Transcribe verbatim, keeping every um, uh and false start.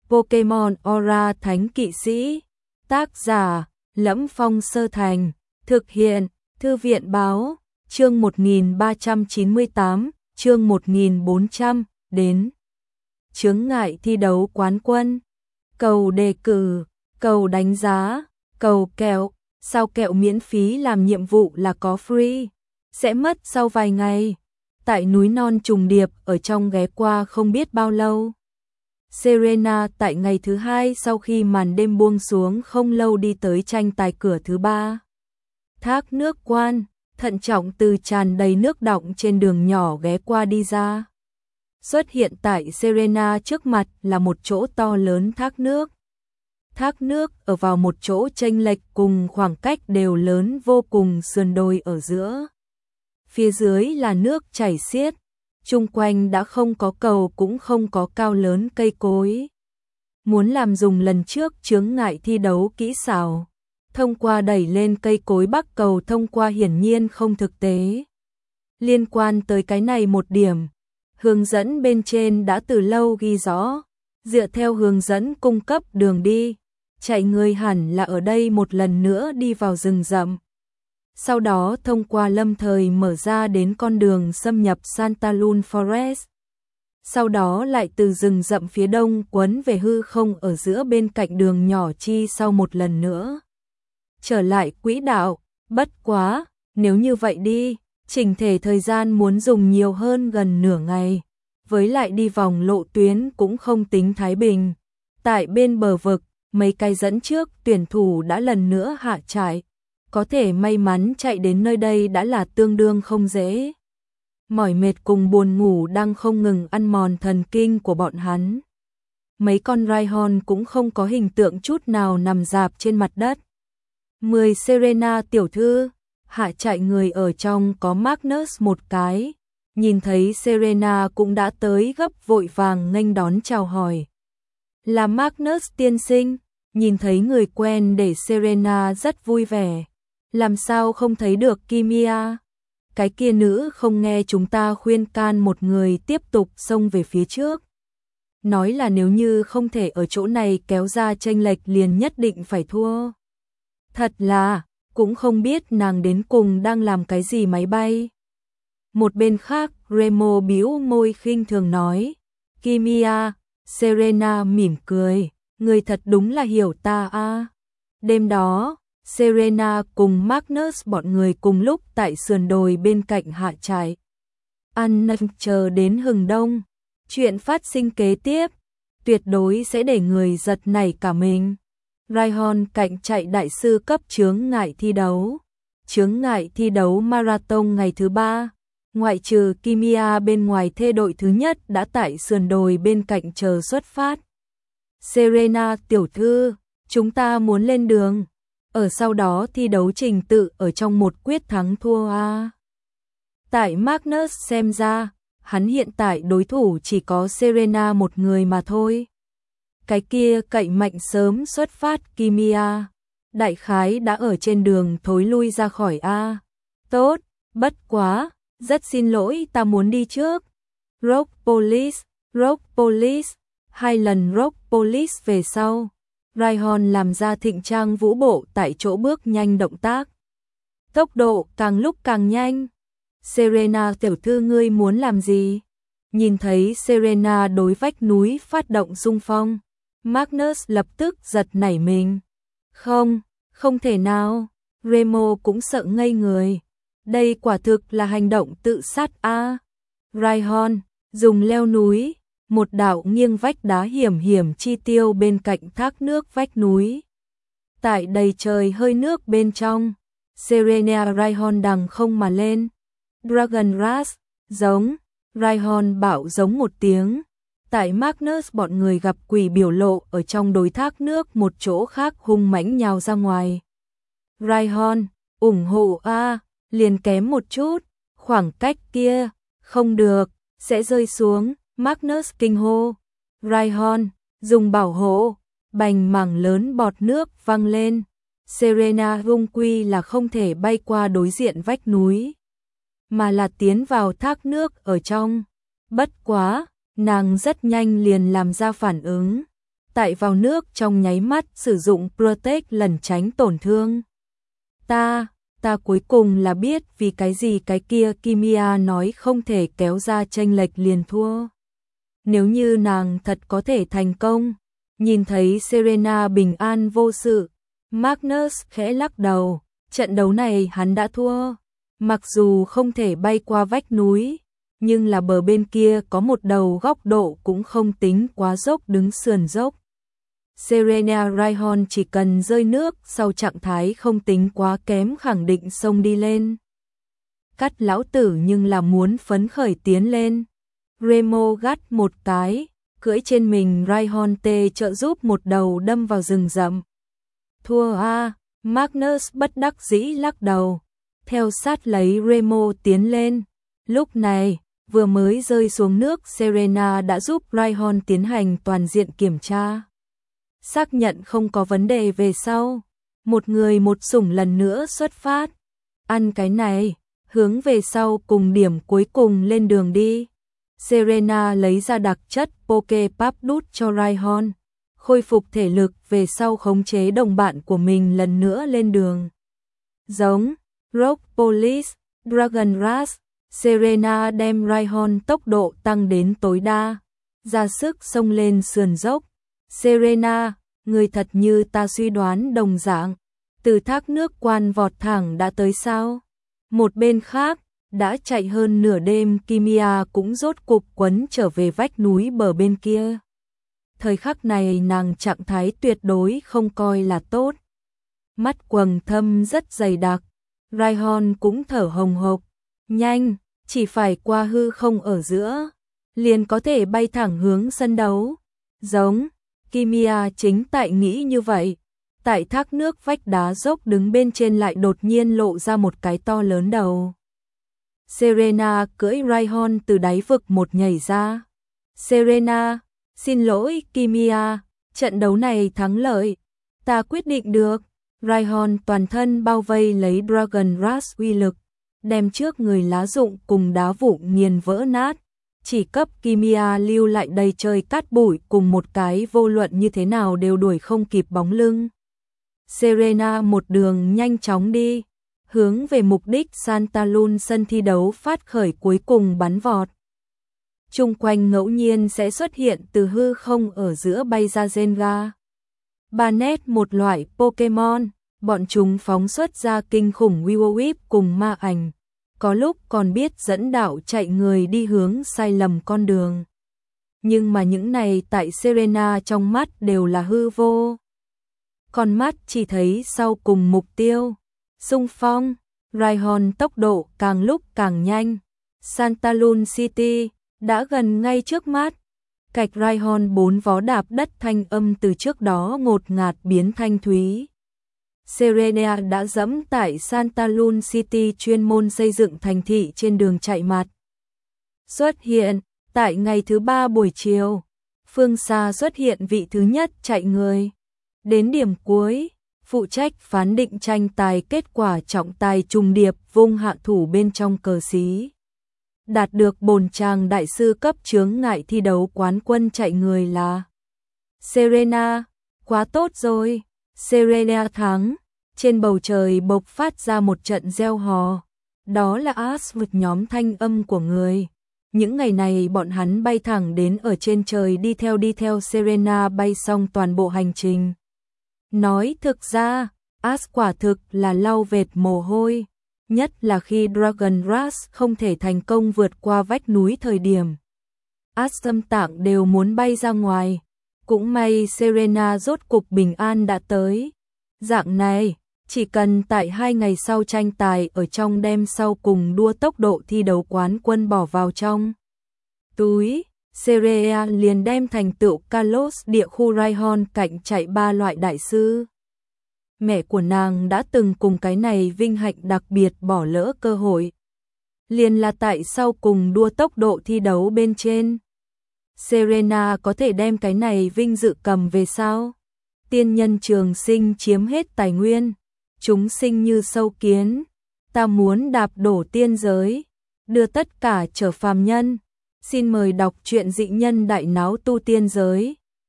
Pokemon Aura Thánh Kỵ Sĩ. Tác giả: Lẫm Phong Sơ Thành. Thực hiện: Thư viện báo. Chương một nghìn ba trăm chín mươi tám, chương một nghìn bốn trăm, đến. Chướng ngại thi đấu quán quân. Cầu đề cử, cầu đánh giá, cầu kẹo. Sao kẹo miễn phí làm nhiệm vụ là có free. Sẽ mất sau vài ngày. Tại núi non trùng điệp ở trong ghé qua không biết bao lâu. Serena tại ngày thứ hai sau khi màn đêm buông xuống không lâu đi tới tranh tài cửa thứ ba. Thác nước quan, thận trọng từ tràn đầy nước đọng trên đường nhỏ ghé qua đi ra. Xuất hiện tại Serena trước mặt là một chỗ to lớn thác nước. Thác nước ở vào một chỗ chênh lệch cùng khoảng cách đều lớn vô cùng sườn đồi ở giữa. Phía dưới là nước chảy xiết, chung quanh đã không có cầu cũng không có cao lớn cây cối. Muốn làm dùng lần trước chướng ngại thi đấu kỹ xảo, thông qua đẩy lên cây cối bắc cầu thông qua hiển nhiên không thực tế. Liên quan tới cái này một điểm, hướng dẫn bên trên đã từ lâu ghi rõ, dựa theo hướng dẫn cung cấp đường đi, chạy người hẳn là ở đây một lần nữa đi vào rừng rậm. Sau đó thông qua lâm thời mở ra đến con đường xâm nhập Santa Luna Forest. Sau đó lại từ rừng rậm phía đông quấn về hư không ở giữa bên cạnh đường nhỏ chi sau một lần nữa. Trở lại quỹ đạo, bất quá, nếu như vậy đi, chỉnh thể thời gian muốn dùng nhiều hơn gần nửa ngày. Với lại đi vòng lộ tuyến cũng không tính thái bình. Tại bên bờ vực, mấy cái dẫn trước tuyển thủ đã lần nữa hạ trại. Có thể may mắn chạy đến nơi đây đã là tương đương không dễ. Mỏi mệt cùng buồn ngủ đang không ngừng ăn mòn thần kinh của bọn hắn. Mấy con Rhyhorn cũng không có hình tượng chút nào nằm rạp trên mặt đất. Mười Serena tiểu thư, hạ chạy người ở trong có Magnus một cái. Nhìn thấy Serena cũng đã tới gấp vội vàng nghênh đón chào hỏi. Là Magnus tiên sinh, nhìn thấy người quen để Serena rất vui vẻ. Làm sao không thấy được Kimia? Cái kia nữ không nghe chúng ta khuyên can một người tiếp tục xông về phía trước. Nói là nếu như không thể ở chỗ này kéo ra chênh lệch liền nhất định phải thua. Thật là, cũng không biết nàng đến cùng đang làm cái gì máy bay. Một bên khác, Remo bĩu môi khinh thường nói. Kimia, Serena mỉm cười, người thật đúng là hiểu ta a. Đêm đó, Serena cùng Magnus bọn người cùng lúc tại sườn đồi bên cạnh hạ trại. Ăn nâng chờ đến hừng đông. Chuyện phát sinh kế tiếp, tuyệt đối sẽ để người giật nảy cả mình. Rhyhorn cạnh chạy đại sư cấp chướng ngại thi đấu. Chướng ngại thi đấu marathon ngày thứ ba. Ngoại trừ Kimia bên ngoài thê đội thứ nhất đã tại sườn đồi bên cạnh chờ xuất phát. Serena tiểu thư, chúng ta muốn lên đường. Ở sau đó thi đấu trình tự ở trong một quyết thắng thua a. Tại Magnus xem ra, hắn hiện tại đối thủ chỉ có Serena một người mà thôi. Cái kia cậy mạnh sớm xuất phát Kimia, đại khái đã ở trên đường thối lui ra khỏi a. Tốt, bất quá, rất xin lỗi ta muốn đi trước. Rock Police, Rock Police, hai lần Rock Police về sau. Rhyhorn làm ra thịnh trang vũ bộ tại chỗ bước nhanh động tác. Tốc độ càng lúc càng nhanh. Serena tiểu thư ngươi muốn làm gì? Nhìn thấy Serena đối vách núi phát động xung phong. Magnus lập tức giật nảy mình. Không, không thể nào. Remo cũng sợ ngây người. Đây quả thực là hành động tự sát a. À. Rhyhorn dùng leo núi. Một đạo nghiêng vách đá hiểm hiểm chi tiêu bên cạnh thác nước vách núi. Tại đầy trời hơi nước bên trong, Serena Rhyhorn đằng không mà lên. Dragon Rush, giống, Rhyhorn bảo giống một tiếng. Tại Magnus bọn người gặp quỷ biểu lộ ở trong đồi thác nước một chỗ khác hung mãnh nhào ra ngoài. Rhyhorn, ủng hộ a, liền kém một chút, khoảng cách kia, không được, sẽ rơi xuống. Magnus kinh hô. Rhyhorn, dùng bảo hộ. Bành mảng lớn bọt nước văng lên. Serena vung quy là không thể bay qua đối diện vách núi, mà là tiến vào thác nước ở trong. Bất quá, nàng rất nhanh liền làm ra phản ứng. tại vào nước trong nháy mắt sử dụng Protect lần tránh tổn thương. Ta, ta cuối cùng là biết vì cái gì cái kia Kimia nói không thể kéo ra chênh lệch liền thua. Nếu như nàng thật có thể thành công, nhìn thấy Serena bình an vô sự, Magnus khẽ lắc đầu, trận đấu này hắn đã thua. Mặc dù không thể bay qua vách núi, nhưng là bờ bên kia có một đầu góc độ cũng không tính quá dốc đứng sườn dốc. Serena Raihon chỉ cần rơi nước sau trạng thái không tính quá kém khẳng định xông đi lên. Cắt lão tử nhưng là muốn phấn khởi tiến lên. Remo gắt một cái, cưỡi trên mình Raihon tê trợ giúp một đầu đâm vào rừng rậm. Thua a, Magnus bất đắc dĩ lắc đầu, theo sát lấy Remo tiến lên. Lúc này, vừa mới rơi xuống nước Serena đã giúp Raihon tiến hành toàn diện kiểm tra. Xác nhận không có vấn đề về sau, một người một sủng lần nữa xuất phát. Ăn cái này, hướng về sau cùng điểm cuối cùng lên đường đi. Serena lấy ra đặc chất Poképap đút cho Raihon, khôi phục thể lực về sau khống chế đồng bạn của mình lần nữa lên đường. Giống Rock Police, Dragon Rush, Serena đem Raihon tốc độ tăng đến tối đa, ra sức xông lên sườn dốc. Serena, người thật như ta suy đoán đồng dạng, từ thác nước quan vọt thẳng đã tới sao? Một bên khác, đã chạy hơn nửa đêm Kimia cũng rốt cục quấn trở về vách núi bờ bên kia. Thời khắc này nàng trạng thái tuyệt đối không coi là tốt. Mắt quầng thâm rất dày đặc, Raihon cũng thở hồng hộc. Nhanh, chỉ phải qua hư không ở giữa, liền có thể bay thẳng hướng sân đấu. Giống, Kimia chính tại nghĩ như vậy. Tại thác nước vách đá dốc đứng bên trên lại đột nhiên lộ ra một cái to lớn đầu. Serena cưỡi Raihon từ đáy vực một nhảy ra. Serena, xin lỗi Kimia, trận đấu này thắng lợi, ta quyết định được. Raihon toàn thân bao vây lấy Dragon Rush uy lực, đem trước người lá rụng cùng đá vụn nghiền vỡ nát, chỉ cấp Kimia lưu lại đầy trời cát bụi cùng một cái vô luận như thế nào đều đuổi không kịp bóng lưng. Serena một đường nhanh chóng đi, hướng về mục đích Santa Lun sân thi đấu phát khởi cuối cùng bắn vọt. Chung quanh ngẫu nhiên sẽ xuất hiện từ hư không ở giữa bay ra Zenga. Barnet một loại Pokemon, bọn chúng phóng xuất ra kinh khủng Will-O-Wisp cùng ma ảnh, có lúc còn biết dẫn đạo chạy người đi hướng sai lầm con đường. Nhưng mà những này tại Serena trong mắt đều là hư vô. Con mắt chỉ thấy sau cùng mục tiêu. Xung phong, Raihon tốc độ càng lúc càng nhanh. Santa Lun City đã gần ngay trước mắt. Cạch Raihon bốn vó đạp đất thanh âm từ trước đó ngột ngạt biến thanh thúy. Serena đã dẫm tại Santa Lun City chuyên môn xây dựng thành thị trên đường chạy mặt. Xuất hiện, tại ngày thứ ba buổi chiều, phương xa xuất hiện vị thứ nhất chạy người. Đến điểm cuối, phụ trách phán định tranh tài kết quả trọng tài trùng điệp vung hạ thủ bên trong cờ xí. Đạt được bồn chàng đại sư cấp chướng ngại thi đấu quán quân chạy người là Serena. Quá tốt rồi, Serena thắng. Trên bầu trời bộc phát ra một trận reo hò. Đó là Ash vực nhóm thanh âm của người. Những ngày này bọn hắn bay thẳng đến ở trên trời đi theo đi theo Serena bay xong toàn bộ hành trình. Nói thực ra, Ash quả thực là lau vệt mồ hôi. Nhất là khi Dragon Rush không thể thành công vượt qua vách núi thời điểm. Ash tâm tạng đều muốn bay ra ngoài. Cũng may Serena rốt cục bình an đã tới. Dạng này, chỉ cần tại hai ngày sau tranh tài ở trong đêm sau cùng đua tốc độ thi đấu quán quân bỏ vào trong túi, Serena liền đem thành tựu Kalos địa khu Raihon cạnh chạy ba loại đại sư. Mẹ của nàng đã từng cùng cái này vinh hạnh đặc biệt bỏ lỡ cơ hội. Liền là tại sau cùng đua tốc độ thi đấu bên trên. Serena có thể đem cái này vinh dự cầm về sao? Tiên nhân trường sinh chiếm hết tài nguyên, chúng sinh như sâu kiến, ta muốn đạp đổ tiên giới, đưa tất cả trở phàm nhân. Xin mời đọc truyện dị nhân đại náo tu tiên giới.